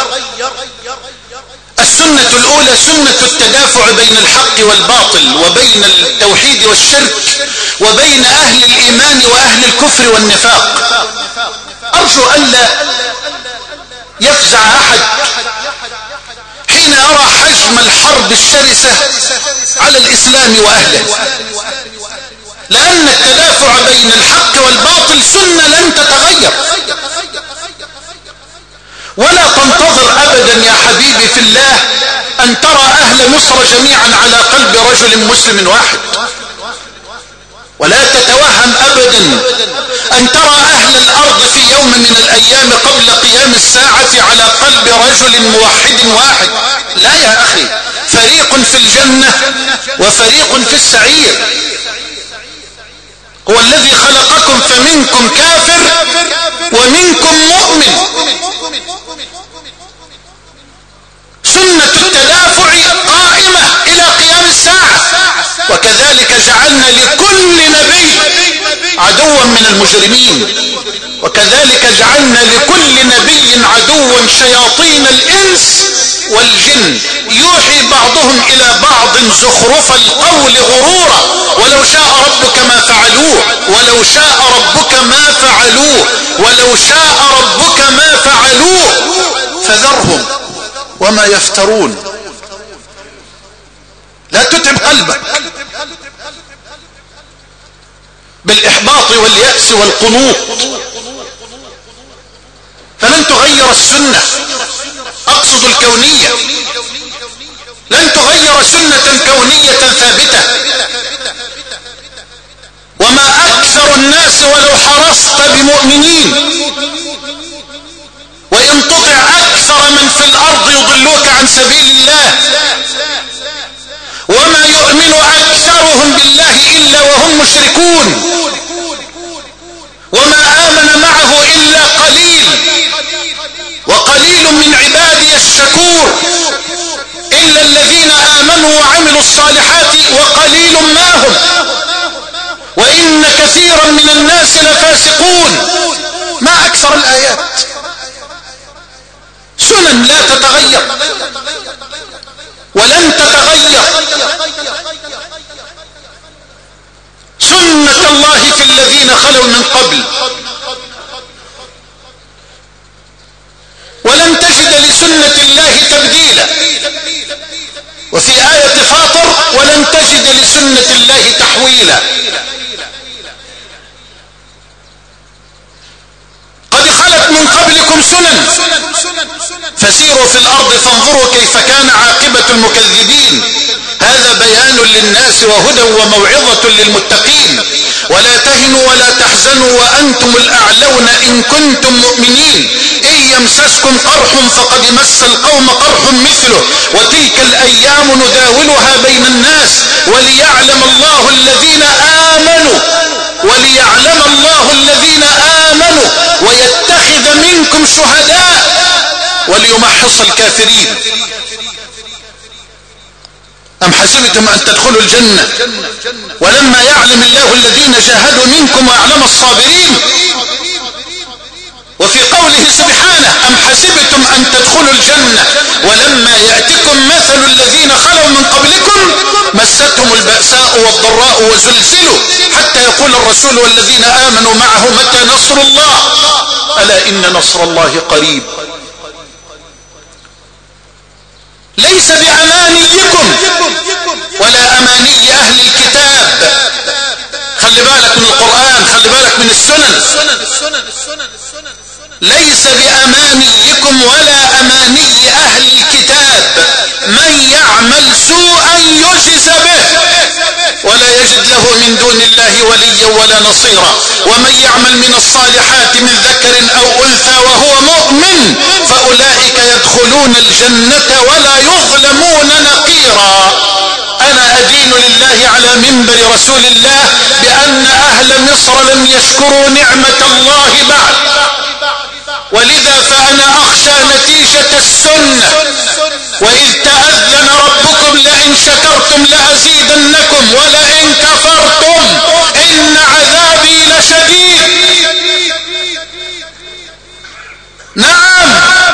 السنة الأولى سنة التدافع بين الحق والباطل، وبين التوحيد والشرك، وبين أهل الإيمان وأهل الكفر والنفاق. أرجو أن لا يفزع أحد حين يرى حجم الحرب الشرسة على الإسلام وأهله، لأن التدافع بين الحق والباطل سنة لن تتغير. ولا تنتظر أبدا يا حبيبي في الله أن ترى أهل مصر جميعا على قلب رجل مسلم واحد، ولا تتوهم أبدا أن ترى أهل الأرض في يوم من الأيام قبل قيام الساعة على قلب رجل موحد واحد. لا يا أخي، فريق في الجنة وفريق في السعير. هو الذي خلقكم فمنكم كافر ومنكم مؤمن. سنة التدافع قائمة إلى قيام الساعة، وكذلك جعلنا لكل نبي عدوا من المجرمين. وكذلك جعلنا لكل نبي عدوا شياطين الإنس والجن يوحي بعضهم إلى بعض زخرف القول غرورا ولو شاء ربك ما فعلوه ولو شاء ربك ما فعلوه ولو شاء ربك ما فعلوه فذرهم وما يفترون. لا تتعب قلبك بالإحباط واليأس والقنوط، فلن تغير السنة، أقصد الكونية، لن تغير سنة كونية ثابتة. وما أكثر الناس ولو حرصت بمؤمنين، وإن تطع أكثر من في الأرض يضلوك عن سبيل الله، وما يؤمن أكثرهم بالله إلا وهم مشركون، وما آمن معه إلا قليل، وقليل من عبادي الشكور، إلا الذين آمنوا وعملوا الصالحات وقليل ما هم، وإن كثيرا من الناس لفاسقون. ما أكثر الآيات، سنن لا تتغير ولن تتغير، سنة الله في الذين خلوا من قبل، ولن تجد لسنة الله تبديلا. وفي آية فاطر ولن تجد لسنة الله تحويلا. قد خلت من قبلكم سنن فسيروا في الأرض فانظروا كيف كان عاقبة المكذبين. هذا بيان للناس وهدى وموعظة للمتقين. ولا تهنوا ولا تحزنوا وأنتم الأعلون إن كنتم مؤمنين. إن يمسسكم قرح فقد مس القوم قرح مثله وتلك الأيام نداولها بين الناس وليعلم الله الذين آمنوا وليعلم الله الذين آمنوا ويتخذ منكم شهداء وليمحص الكافرين. أم حسبتم أن تدخلوا الجنة ولما يعلم الله الذين جاهدوا منكم ويعلم الصابرين. وفي قوله سبحانه أم حسبتم أن تدخلوا الجنة ولما يأتكم مثل الذين خلوا من قبلكم مستهم البأساء والضراء وزلزلوا حتى يقول الرسول والذين آمنوا معه متى نصر الله ألا إن نصر الله قريب. ليس بأمانيكم ولا أماني أهل الكتاب. خلي بالك من القرآن، خلي بالك من السنن. ليس بأمانيكم ولا أماني أهل الكتاب من يعمل سوءا يجز به ولا يجد له من دون الله وليا ولا نصيرا ومن يعمل من الصالحات من ذكر أو أنثى وهو مؤمن فأولئك يدخلون الجنة ولا يظلمون نقيرا. أنا أدين لله على منبر رسول الله بأن أهل مصر لم يشكروا نعمة الله بعد، ولذا فأنا أخشى نتيجة السنة. وإذ تأذن ربكم لئن شكرتم لأزيدنكم ولئن كفرتم إن عذابي لشديد. نعم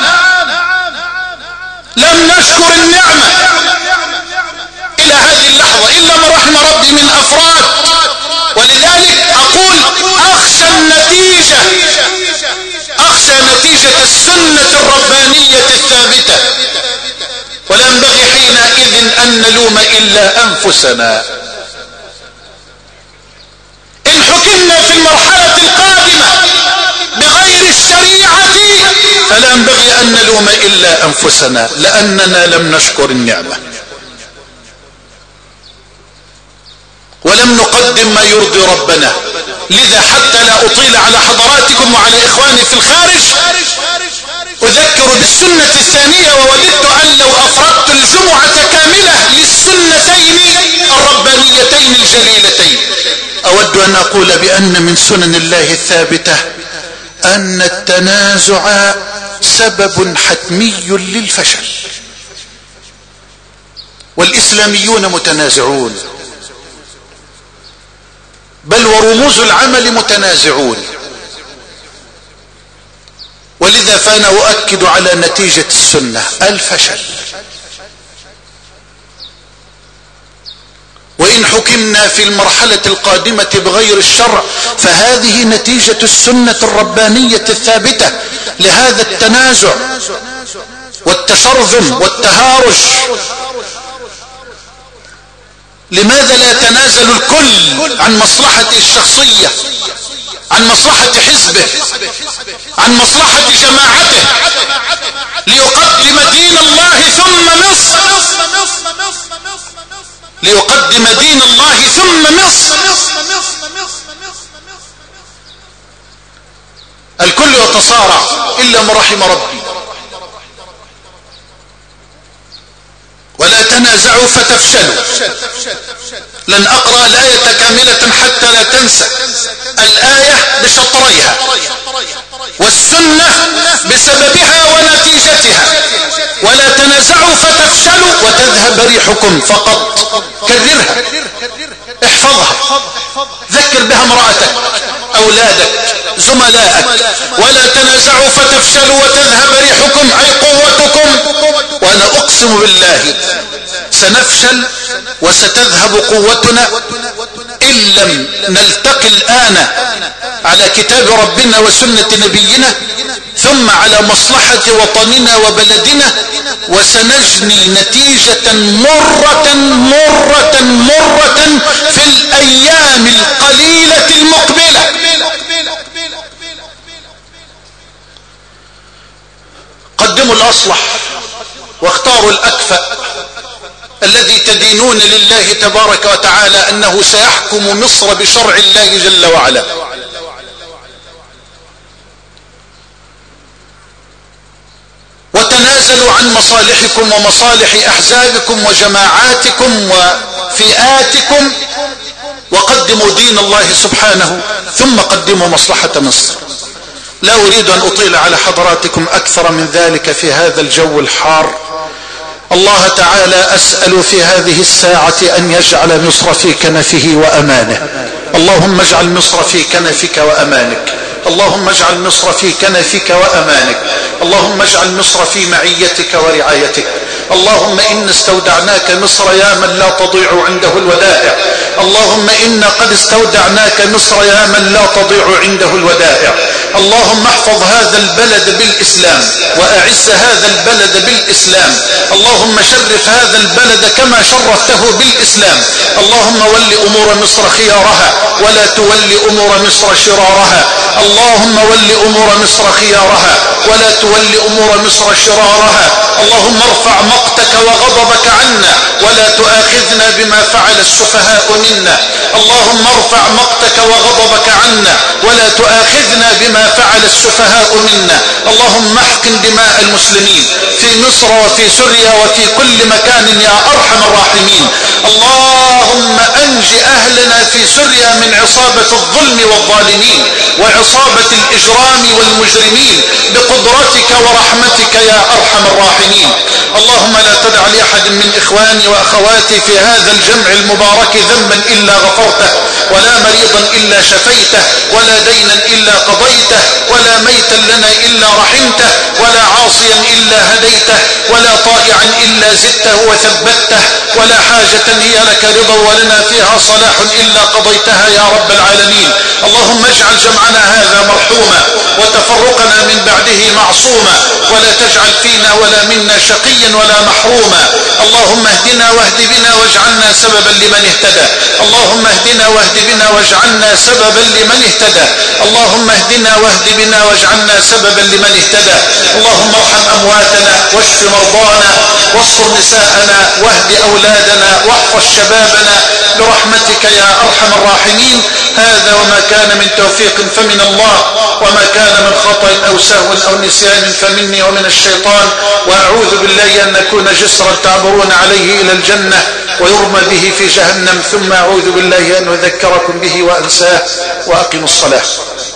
لم نشكر النعمة إلى هذه اللحظة إلا من رحم ربي من أفراد. ولذلك أقول أخشى النتيجة، أخشى نتيجة السنة الربانية الثابتة. ولا ينبغي حينئذ أن نلوم إلا أنفسنا. إن حكمنا في المرحلة القادمة بغير الشريعة فلا ينبغي أن نلوم إلا أنفسنا لأننا لم نشكر النعمة ولم نقدم ما يرضي ربنا. لذا حتى لا أطيل على حضراتكم وعلى إخواني في الخارج أذكر بالسنة الثانية. ووددت أن لو أفردت الجمعة كاملة للسنتين الربانيتين الجليلتين. أود أن أقول بأن من سنن الله الثابتة أن التنازع سبب حتمي للفشل، والإسلاميون متنازعون، بل ورموز العمل متنازعون. ولذا فأنا أؤكد على نتيجة السنة الفشل. وإن حكمنا في المرحلة القادمة بغير الشرع فهذه نتيجة السنة الربانية الثابتة لهذا التنازع والتشرذم والتهارج. لماذا لا يتنازل الكل عن مصلحته الشخصية، عن مصلحة حزبه، عن مصلحة جماعته، ليقدم دين الله ثم مصر، ليقدم دين الله ثم مصر. الكل يتصارع إلا من رحم ربي. ولا تنازعوا فتفشلوا. لن أقرأ الآية كاملة حتى لا تنسى. الآية بشطريها والسنة بسببها ونتيجتها. ولا تنازعوا فتفشلوا وتذهب ريحكم. فقط كررها، احفظها، ذكر بها امرأتك، أولادك، زملائك. ولا تنازعوا فتفشلوا وتذهب ريحكم أي قوتكم. وأنا أقسم بالله سنفشل وستذهب قوتنا إن لم نلتقي الآن على كتاب ربنا وسنة نبينا ثم على مصلحة وطننا وبلدنا، وسنجني نتيجة مرة مرة مرة في الأيام القليلة المقبلة. قدموا الأصلح واختاروا الأكفأ الذي تدينون لله تبارك وتعالى أنه سيحكم مصر بشرع الله جل وعلا. وتنازلوا عن مصالحكم ومصالح أحزابكم وجماعاتكم وفئاتكم، وقدموا دين الله سبحانه ثم قدموا مصلحة مصر. لا أريد أن أطيل على حضراتكم أكثر من ذلك في هذا الجو الحار. الله تعالى أسأل في هذه الساعة أن يجعل مصر في كنفه وأمانه. اللهم اجعل مصر في كنفك وأمانك. اللهم اجعل مصر في كنفك وأمانك. اللهم اجعل مصر في معيتك ورعايتك. اللهم إن استودعناك مصر يا من لا تضيع عنده الودائع. اللهم إن قد استودعناك مصر يا من لا تضيع عنده الودائع. اللهم احفظ هذا البلد بالإسلام وأعز هذا البلد بالإسلام. اللهم شرف هذا البلد كما شرفته بالإسلام. اللهم ول أمور مصر خيارها ولا تول أمور مصر شرارها. اللهم ول أمور مصر خيارها ولا تول أمور مصر شرارها. اللهم ارفع مقتك وغضبك عنا ولا تؤاخذنا بما فعل السفهاء منا. اللهم ارفع مقتك وغضبك عنا ولا تؤاخذنا بما فعل السفهاء منا. اللهم احقن دماء المسلمين في مصر وفي سوريا وفي كل مكان يا أرحم الراحمين. اللهم أنج أهلنا في سوريا من عصابة الظلم والظالمين وعصابة الإجرام والمجرمين بقدرتك ورحمتك يا أرحم الراحمين. اللهم لا تدع لأحد من إخواني وأخواتي في هذا الجمع المبارك ذنبا إلا غفرته، ولا مريضا إلا شفيته، ولا دينا إلا قضيته، ولا ميتا لنا إلا رحمته، ولا عاصيا إلا هديته، ولا طائعا إلا زدته وثبته، ولا حاجة هي لك رضا ولنا فيها صلاح إلا قضيتها يا رب العالمين. اللهم اجعل جمعنا هذا مرحوما وتفرقنا من بعده معصوما، ولا تجعل فينا ولا منا شقيا ولا محروما. اللهم اهدنا واهد بنا واجعلنا سببا لمن اهتدى. اللهم اهدنا واهد بنا واجعلنا سببا لمن اهتدى. اللهم اهدنا واهد بنا واجعلنا سببا لمن اهتدى. اللهم ارحم أمواتنا واشف مرضانا واستر نساءنا واهد أولادنا واحفظ شبابنا برحمتك يا أرحم الراحمين. هذا وما كان من توفيق فمن الله، وما كان من خطأ أو سهو أو نسيان فمني ومن الشيطان. وأعوذ بالله أن نكون جسرا تعبرون عليه إلى الجنة ويرمى به في جهنم، ثم أعوذ بالله أن أذكركم به وأنساه. وأقم الصلاة.